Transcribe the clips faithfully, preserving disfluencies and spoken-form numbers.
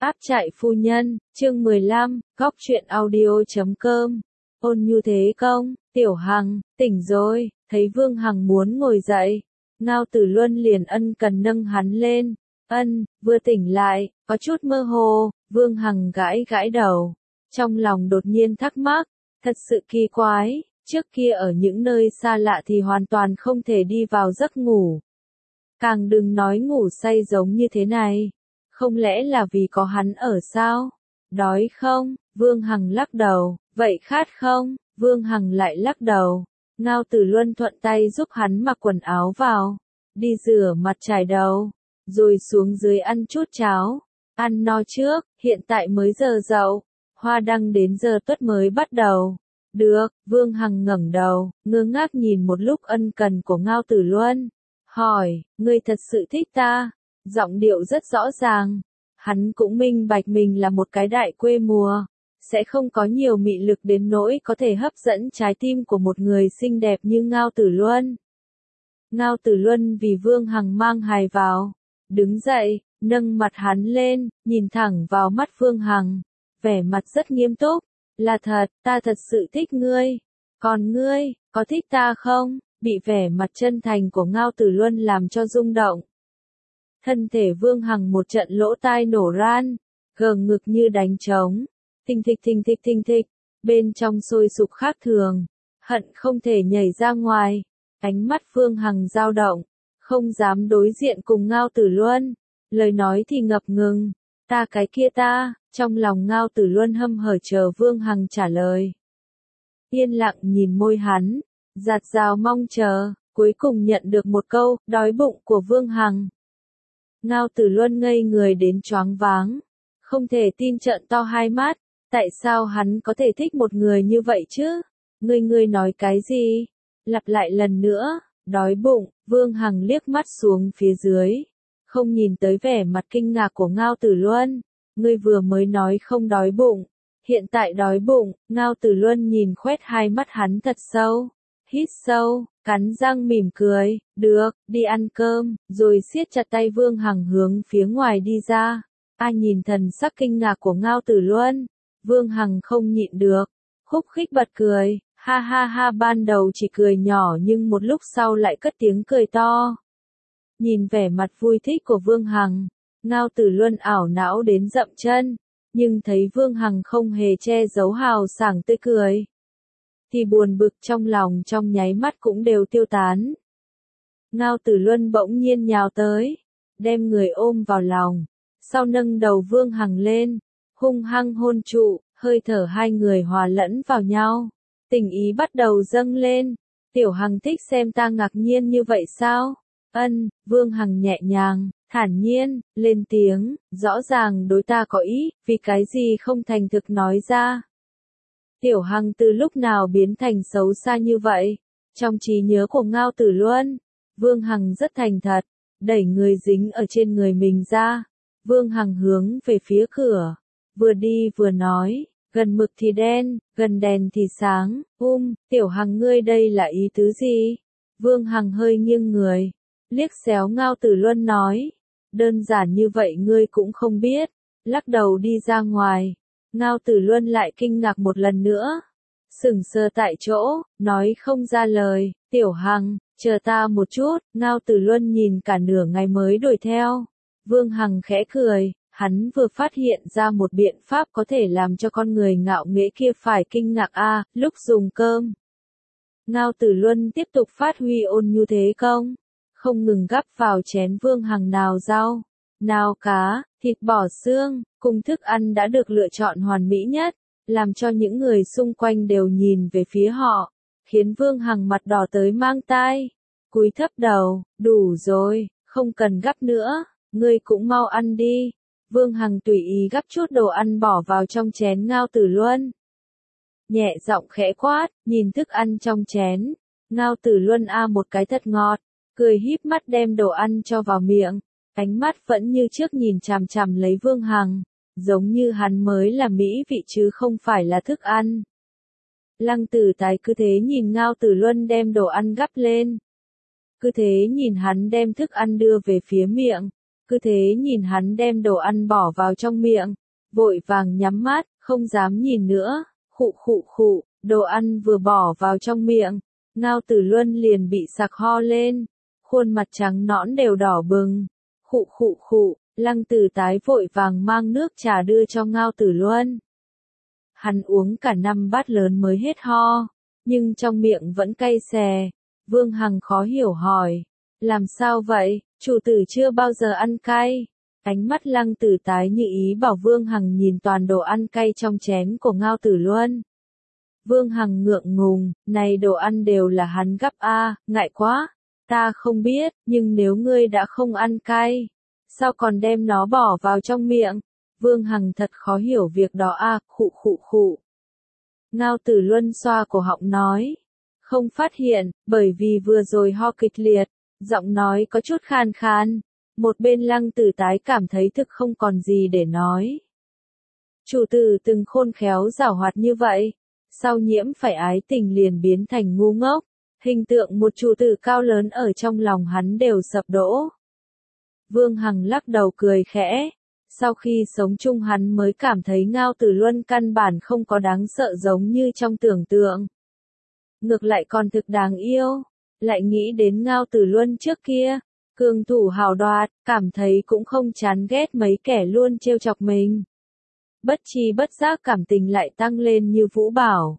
Áp trại phu nhân, chương mười lăm, góc truyện audio.com. Ôn nhu thế công, Tiểu Hằng, tỉnh rồi, thấy Vương Hằng muốn ngồi dậy. Ngao Tử Luân liền ân cần nâng hắn lên. Ân, vừa tỉnh lại, có chút mơ hồ, Vương Hằng gãi gãi đầu. Trong lòng đột nhiên thắc mắc, thật sự kỳ quái, trước kia ở những nơi xa lạ thì hoàn toàn không thể đi vào giấc ngủ. Càng đừng nói ngủ say giống như thế này. Không lẽ là vì có hắn ở sao? Đói không? Vương Hằng lắc đầu. Vậy khát không? Vương Hằng lại lắc đầu. Ngao Tử Luân thuận tay giúp hắn mặc quần áo vào. Đi rửa mặt chải đầu. Rồi xuống dưới ăn chút cháo. Ăn no trước, hiện tại mới giờ dậu. Hoa đăng đến giờ tuất mới bắt đầu. Được, Vương Hằng ngẩng đầu, ngơ ngác nhìn một lúc ân cần của Ngao Tử Luân. Hỏi, ngươi thật sự thích ta? Giọng điệu rất rõ ràng. Hắn cũng minh bạch mình là một cái đại quê mùa. Sẽ không có nhiều mị lực đến nỗi có thể hấp dẫn trái tim của một người xinh đẹp như Ngao Tử Luân. Ngao Tử Luân vì Vương Hằng mang hài vào. Đứng dậy, nâng mặt hắn lên, nhìn thẳng vào mắt Vương Hằng. Vẻ mặt rất nghiêm túc. Là thật, ta thật sự thích ngươi. Còn ngươi, có thích ta không? Bị vẻ mặt chân thành của Ngao Tử Luân làm cho rung động. Thân thể Vương Hằng một trận lỗ tai nổ ran, gờ ngực như đánh trống, thình thịch thình thịch thình thịch, bên trong sôi sục khác thường, hận không thể nhảy ra ngoài. Ánh mắt Vương Hằng dao động, không dám đối diện cùng Ngao Tử Luân, lời nói thì ngập ngừng, ta cái kia ta, trong lòng Ngao Tử Luân hâm hở chờ Vương Hằng trả lời. Yên lặng nhìn môi hắn, giạt rào mong chờ, cuối cùng nhận được một câu, đói bụng của Vương Hằng. Ngao Tử Luân ngây người đến choáng váng, không thể tin trợn to hai mắt, tại sao hắn có thể thích một người như vậy chứ? Ngươi ngươi nói cái gì? Lặp lại lần nữa, đói bụng, Vương Hằng liếc mắt xuống phía dưới, không nhìn tới vẻ mặt kinh ngạc của Ngao Tử Luân. Ngươi vừa mới nói không đói bụng, hiện tại đói bụng. Ngao Tử Luân nhìn khoét hai mắt hắn thật sâu, hít sâu, cắn răng mỉm cười, được, đi ăn cơm, rồi siết chặt tay Vương Hằng hướng phía ngoài đi ra. Ai nhìn thần sắc kinh ngạc của Ngao Tử Luân, Vương Hằng không nhịn được, khúc khích bật cười, ha ha ha, ban đầu chỉ cười nhỏ nhưng một lúc sau lại cất tiếng cười to. Nhìn vẻ mặt vui thích của Vương Hằng, Ngao Tử Luân ảo não đến dậm chân, nhưng thấy Vương Hằng không hề che giấu hào sảng tươi cười, thì buồn bực trong lòng trong nháy mắt cũng đều tiêu tán. Ngao Tử Luân bỗng nhiên nhào tới, đem người ôm vào lòng, sau nâng đầu Vương Hằng lên, hung hăng hôn trụ, hơi thở hai người hòa lẫn vào nhau, tình ý bắt đầu dâng lên. Tiểu Hằng thích xem ta ngạc nhiên như vậy sao? Ân, Vương Hằng nhẹ nhàng, thản nhiên, lên tiếng, rõ ràng đối ta có ý, vì cái gì không thành thực nói ra. Tiểu Hằng từ lúc nào biến thành xấu xa như vậy? Trong trí nhớ của Ngao Tử Luân, Vương Hằng rất thành thật, đẩy người dính ở trên người mình ra. Vương Hằng hướng về phía cửa, vừa đi vừa nói, gần mực thì đen, gần đèn thì sáng. Um, Tiểu Hằng ngươi đây là ý tứ gì? Vương Hằng hơi nghiêng người, liếc xéo Ngao Tử Luân nói, đơn giản như vậy ngươi cũng không biết, lắc đầu đi ra ngoài. Ngao Tử Luân lại kinh ngạc một lần nữa, sững sờ tại chỗ, nói không ra lời. Tiểu Hằng, chờ ta một chút. Ngao Tử Luân nhìn cả nửa ngày mới đuổi theo. Vương Hằng khẽ cười, hắn vừa phát hiện ra một biện pháp có thể làm cho con người ngạo nghễ kia phải kinh ngạc a. À, lúc dùng cơm, Ngao Tử Luân tiếp tục phát huy ôn nhu thế công, không ngừng gắp vào chén Vương Hằng nào rau, nào cá, thịt bò xương, cùng thức ăn đã được lựa chọn hoàn mỹ nhất, làm cho những người xung quanh đều nhìn về phía họ, khiến Vương Hằng mặt đỏ tới mang tai, cúi thấp đầu, đủ rồi, không cần gắp nữa, ngươi cũng mau ăn đi. Vương Hằng tùy ý gắp chút đồ ăn bỏ vào trong chén Ngao Tử Luân. Nhẹ giọng khẽ quát, nhìn thức ăn trong chén, Ngao Tử Luân a một cái thật ngọt, cười híp mắt đem đồ ăn cho vào miệng, ánh mắt vẫn như trước nhìn chằm chằm lấy Vương Hằng, giống như hắn mới là mỹ vị chứ không phải là thức ăn. Lăng Tử Tài cứ thế nhìn Ngao Tử Luân đem đồ ăn gắp lên, cứ thế nhìn hắn đem thức ăn đưa về phía miệng, cứ thế nhìn hắn đem đồ ăn bỏ vào trong miệng, vội vàng nhắm mắt, không dám nhìn nữa, khụ khụ khụ, đồ ăn vừa bỏ vào trong miệng, Ngao Tử Luân liền bị sặc ho lên, khuôn mặt trắng nõn đều đỏ bừng, khụ khụ khụ, Lăng Tử Tái vội vàng mang nước trà đưa cho Ngao Tử Luân. Hắn uống cả năm bát lớn mới hết ho, nhưng trong miệng vẫn cay xè. Vương Hằng khó hiểu hỏi, làm sao vậy, chủ tử chưa bao giờ ăn cay. Ánh mắt Lăng Tử Tái như ý bảo Vương Hằng nhìn toàn đồ ăn cay trong chén của Ngao Tử Luân. Vương Hằng ngượng ngùng, này đồ ăn đều là hắn gắp a, ngại quá, ta không biết, nhưng nếu ngươi đã không ăn cay, sao còn đem nó bỏ vào trong miệng? Vương Hằng thật khó hiểu việc đó a, khụ khụ khụ. Ngao Tử Luân xoa cổ họng nói, không phát hiện, bởi vì vừa rồi ho kịch liệt, giọng nói có chút khan khan. Một bên Lăng Tử Tái cảm thấy thực không còn gì để nói. Chủ tử từng khôn khéo giảo hoạt như vậy, sau nhiễm phải ái tình liền biến thành ngu ngốc, hình tượng một chủ tử cao lớn ở trong lòng hắn đều sập đổ. Vương Hằng lắc đầu cười khẽ, sau khi sống chung hắn mới cảm thấy Ngao Tử Luân căn bản không có đáng sợ giống như trong tưởng tượng. Ngược lại còn thực đáng yêu, lại nghĩ đến Ngao Tử Luân trước kia, cường thủ hào đoạt, cảm thấy cũng không chán ghét mấy kẻ luôn trêu chọc mình. Bất chi bất giác cảm tình lại tăng lên như vũ bảo.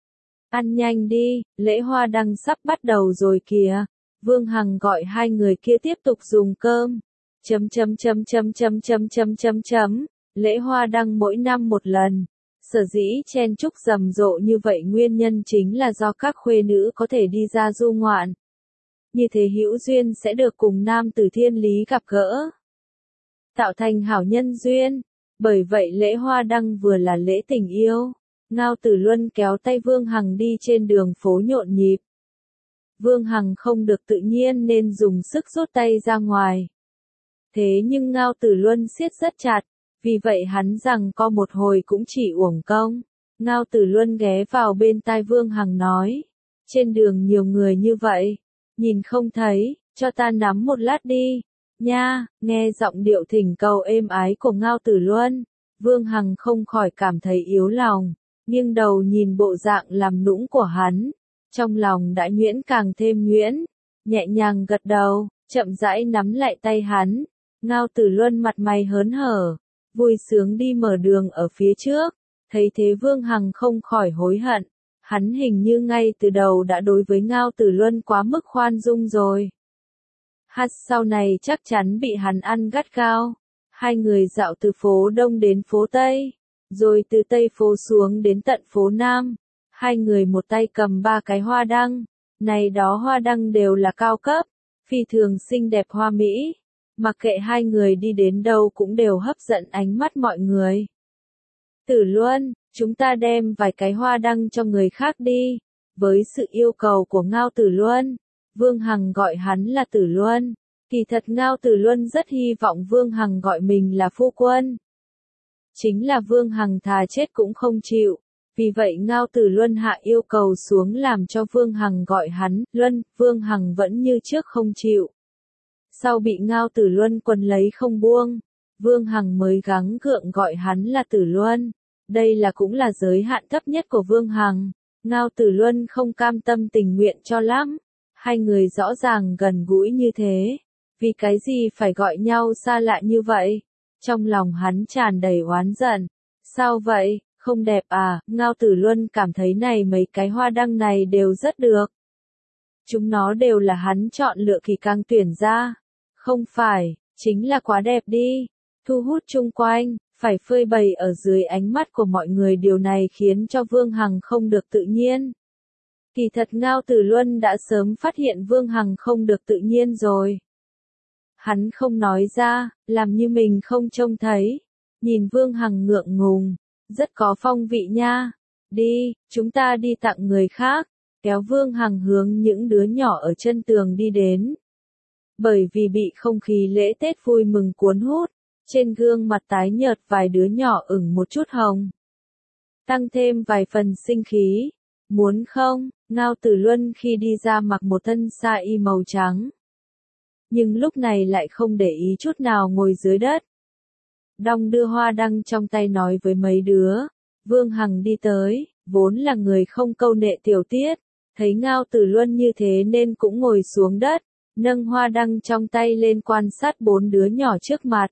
Ăn nhanh đi, lễ hoa đăng sắp bắt đầu rồi kìa. Vương Hằng gọi hai người kia tiếp tục dùng cơm. Chấm chấm chấm chấm chấm chấm chấm chấm chấm. Lễ hoa đăng mỗi năm một lần. Sở dĩ chen chúc rầm rộ như vậy nguyên nhân chính là do các khuê nữ có thể đi ra du ngoạn. Như thế hữu duyên sẽ được cùng nam tử thiên lý gặp gỡ. Tạo thành hảo nhân duyên. Bởi vậy lễ hoa đăng vừa là lễ tình yêu. Ngao Tử Luân kéo tay Vương Hằng đi trên đường phố nhộn nhịp. Vương Hằng không được tự nhiên nên dùng sức rút tay ra ngoài. Thế nhưng Ngao Tử Luân siết rất chặt, vì vậy hắn rằng co một hồi cũng chỉ uổng công. Ngao Tử Luân ghé vào bên tai Vương Hằng nói, trên đường nhiều người như vậy, nhìn không thấy, cho ta nắm một lát đi. Nha, nghe giọng điệu thỉnh cầu êm ái của Ngao Tử Luân, Vương Hằng không khỏi cảm thấy yếu lòng, nghiêng đầu nhìn bộ dạng làm nũng của hắn, trong lòng đã nhuyễn càng thêm nhuyễn, nhẹ nhàng gật đầu, chậm rãi nắm lại tay hắn. Ngao Tử Luân mặt mày hớn hở, vui sướng đi mở đường ở phía trước, thấy thế Vương Hằng không khỏi hối hận, hắn hình như ngay từ đầu đã đối với Ngao Tử Luân quá mức khoan dung rồi. Hát sau này chắc chắn bị hắn ăn gắt gao. Hai người dạo từ phố Đông đến phố Tây, rồi từ Tây phố xuống đến tận phố Nam. Hai người một tay cầm ba cái hoa đăng, này đó hoa đăng đều là cao cấp, phi thường xinh đẹp hoa mỹ. Mặc kệ hai người đi đến đâu cũng đều hấp dẫn ánh mắt mọi người. Tử Luân, chúng ta đem vài cái hoa đăng cho người khác đi. Với sự yêu cầu của Ngao Tử Luân, Vương Hằng gọi hắn là Tử Luân. Kỳ thật Ngao Tử Luân rất hy vọng Vương Hằng gọi mình là phu quân. Chính là Vương Hằng thà chết cũng không chịu. Vì vậy Ngao Tử Luân hạ yêu cầu xuống làm cho Vương Hằng gọi hắn, Luân, Vương Hằng vẫn như trước không chịu. Sau bị Ngao Tử Luân quấn lấy không buông, Vương Hằng mới gắng gượng gọi hắn là Tử Luân. Đây là cũng là giới hạn thấp nhất của Vương Hằng. Ngao Tử Luân không cam tâm tình nguyện cho lắm. Hai người rõ ràng gần gũi như thế. Vì cái gì phải gọi nhau xa lạ như vậy? Trong lòng hắn tràn đầy oán giận. Sao vậy, không đẹp à? Ngao Tử Luân cảm thấy này mấy cái hoa đăng này đều rất được. Chúng nó đều là hắn chọn lựa kỳ càng tuyển ra. Không phải, chính là quá đẹp đi. Thu hút chung quanh, phải phơi bày ở dưới ánh mắt của mọi người, điều này khiến cho Vương Hằng không được tự nhiên. Kỳ thật Ngao Tử Luân đã sớm phát hiện Vương Hằng không được tự nhiên rồi. Hắn không nói ra, làm như mình không trông thấy. Nhìn Vương Hằng ngượng ngùng, rất có phong vị nha. Đi, chúng ta đi tặng người khác. Kéo Vương Hằng hướng những đứa nhỏ ở chân tường đi đến. Bởi vì bị không khí lễ Tết vui mừng cuốn hút, trên gương mặt tái nhợt vài đứa nhỏ ửng một chút hồng. Tăng thêm vài phần sinh khí. Muốn không? Ngao Tử Luân khi đi ra mặc một thân sa y màu trắng. nhưng lúc này lại không để ý chút nào ngồi dưới đất. Đong đưa hoa đăng trong tay nói với mấy đứa. Vương Hằng đi tới, vốn là người không câu nệ tiểu tiết, thấy Ngao Tử Luân như thế nên cũng ngồi xuống đất, nâng hoa đăng trong tay lên quan sát bốn đứa nhỏ trước mặt.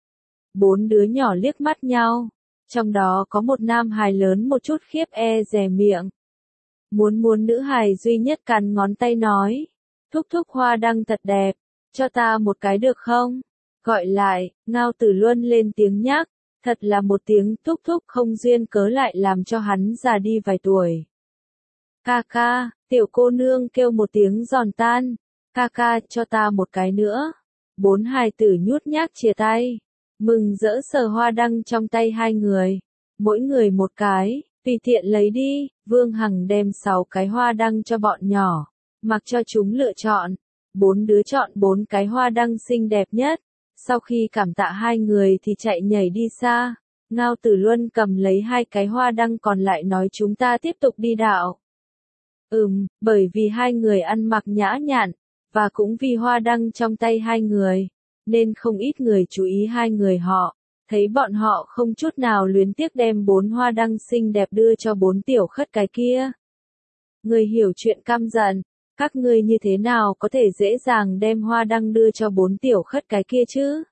Bốn đứa nhỏ liếc mắt nhau, trong đó có một nam hài lớn một chút khiếp e dè miệng. Muốn muốn nữ hài duy nhất cắn ngón tay nói, thúc thúc hoa đăng thật đẹp, cho ta một cái được không? Gọi lại, Ngao Tử Luân lên tiếng nhắc, thật là một tiếng thúc thúc không duyên cớ lại làm cho hắn già đi vài tuổi. Ca ca, tiểu cô nương kêu một tiếng giòn tan, ca ca cho ta một cái nữa. Bốn hài tử nhút nhát chia tay, mừng rỡ sờ hoa đăng trong tay hai người, mỗi người một cái, tùy tiện lấy đi. Vương Hằng đem sáu cái hoa đăng cho bọn nhỏ, mặc cho chúng lựa chọn. Bốn đứa chọn bốn cái hoa đăng xinh đẹp nhất. Sau khi cảm tạ hai người thì chạy nhảy đi xa. Ngao Tử Luân cầm lấy hai cái hoa đăng còn lại nói chúng ta tiếp tục đi đạo. Ừm, bởi vì hai người ăn mặc nhã nhặn, và cũng vì hoa đăng trong tay hai người, nên không ít người chú ý hai người họ. Thấy bọn họ không chút nào luyến tiếc đem bốn hoa đăng xinh đẹp đưa cho bốn tiểu khất cái kia. Người hiểu chuyện căm giận, các ngươi như thế nào có thể dễ dàng đem hoa đăng đưa cho bốn tiểu khất cái kia chứ?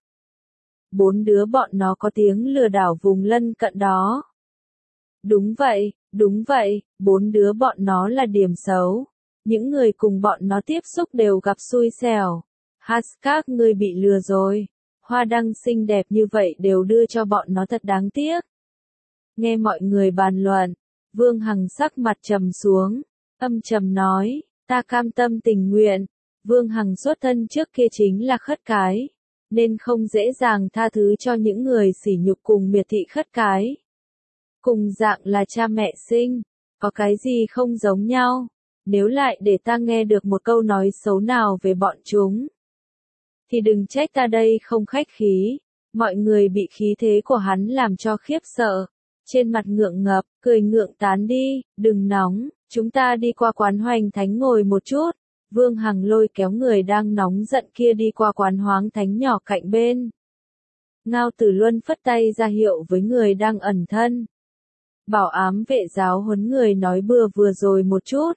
Bốn đứa bọn nó có tiếng lừa đảo vùng lân cận đó. Đúng vậy, đúng vậy, bốn đứa bọn nó là điểm xấu. Những người cùng bọn nó tiếp xúc đều gặp xui xẻo. Hát các ngươi bị lừa rồi. Hoa đăng xinh đẹp như vậy đều đưa cho bọn nó thật đáng tiếc. Nghe mọi người bàn luận, Vương Hằng sắc mặt trầm xuống, âm trầm nói, ta cam tâm tình nguyện. Vương Hằng xuất thân trước kia chính là khất cái, nên không dễ dàng tha thứ cho những người sỉ nhục cùng miệt thị khất cái. Cùng dạng là cha mẹ sinh, có cái gì không giống nhau, nếu lại để ta nghe được một câu nói xấu nào về bọn chúng, thì đừng trách ta đây không khách khí. Mọi người bị khí thế của hắn làm cho khiếp sợ, trên mặt ngượng ngập, cười ngượng tán đi, đừng nóng, chúng ta đi qua quán Hoành Thánh ngồi một chút. Vương Hằng lôi kéo người đang nóng giận kia đi qua quán Hoáng Thánh nhỏ cạnh bên. Ngao Tử Luân phất tay ra hiệu với người đang ẩn thân. Bảo ám vệ giáo huấn người nói bừa vừa rồi một chút.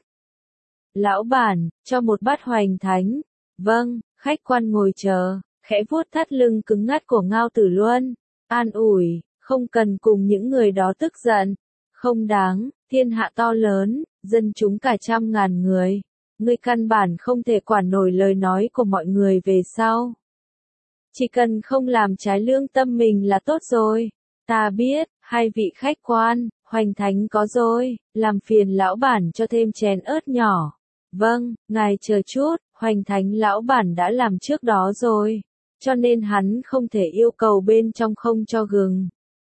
Lão bản, cho một bát Hoành Thánh. Vâng, khách quan ngồi chờ, khẽ vuốt thắt lưng cứng ngắc của Ngao Tử Luân. An ủi, không cần cùng những người đó tức giận. Không đáng, thiên hạ to lớn, dân chúng cả trăm ngàn người. Ngươi căn bản không thể quản nổi lời nói của mọi người về sau. Chỉ cần không làm trái lương tâm mình là tốt rồi. Ta biết, hai vị khách quan, Hoành Thánh có rồi, làm phiền lão bản cho thêm chén ớt nhỏ. Vâng, ngài chờ chút, Hoành Thánh lão bản đã làm trước đó rồi, cho nên hắn không thể yêu cầu bên trong không cho gừng.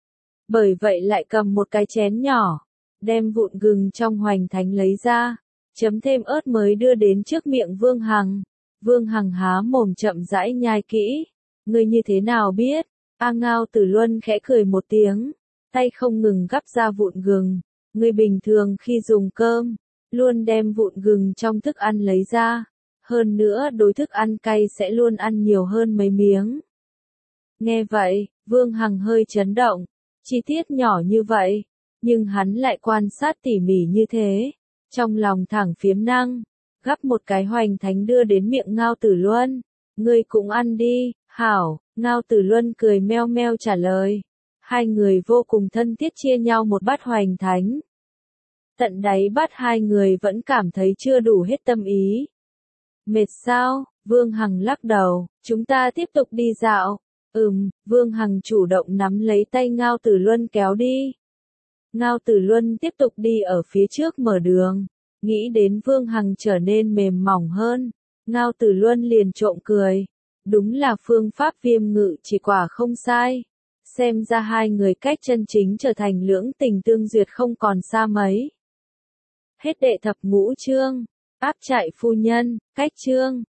Bởi vậy lại cầm một cái chén nhỏ, đem vụn gừng trong Hoành Thánh lấy ra, chấm thêm ớt mới đưa đến trước miệng Vương Hằng. Vương Hằng há mồm chậm rãi nhai kỹ. Ngươi như thế nào biết? A Ngao Tử Luân khẽ cười một tiếng, tay không ngừng gắp ra vụn gừng. Ngươi bình thường khi dùng cơm, luôn đem vụn gừng trong thức ăn lấy ra. Hơn nữa đối thức ăn cay sẽ luôn ăn nhiều hơn mấy miếng. Nghe vậy, Vương Hằng hơi chấn động. Chi tiết nhỏ như vậy, nhưng hắn lại quan sát tỉ mỉ như thế. Trong lòng thẳng phiếm năng, gắp một cái Hoành Thánh đưa đến miệng Ngao Tử Luân. Ngươi cũng ăn đi, hảo. Ngao Tử Luân cười meo meo trả lời. Hai người vô cùng thân thiết chia nhau một bát Hoành Thánh. Tận đáy bát hai người vẫn cảm thấy chưa đủ hết tâm ý. Mệt sao? Vương Hằng lắc đầu, chúng ta tiếp tục đi dạo. Ừm, Vương Hằng chủ động nắm lấy tay Ngao Tử Luân kéo đi. Ngao Tử Luân tiếp tục đi ở phía trước mở đường. Nghĩ đến Vương Hằng trở nên mềm mỏng hơn, Ngao Tử Luân liền trộm cười. Đúng là phương pháp viêm ngự chỉ quả không sai. Xem ra hai người cách chân chính trở thành lưỡng tình tương duyệt không còn xa mấy. Hết đệ thập ngũ chương, áp trại phu nhân, cách chương.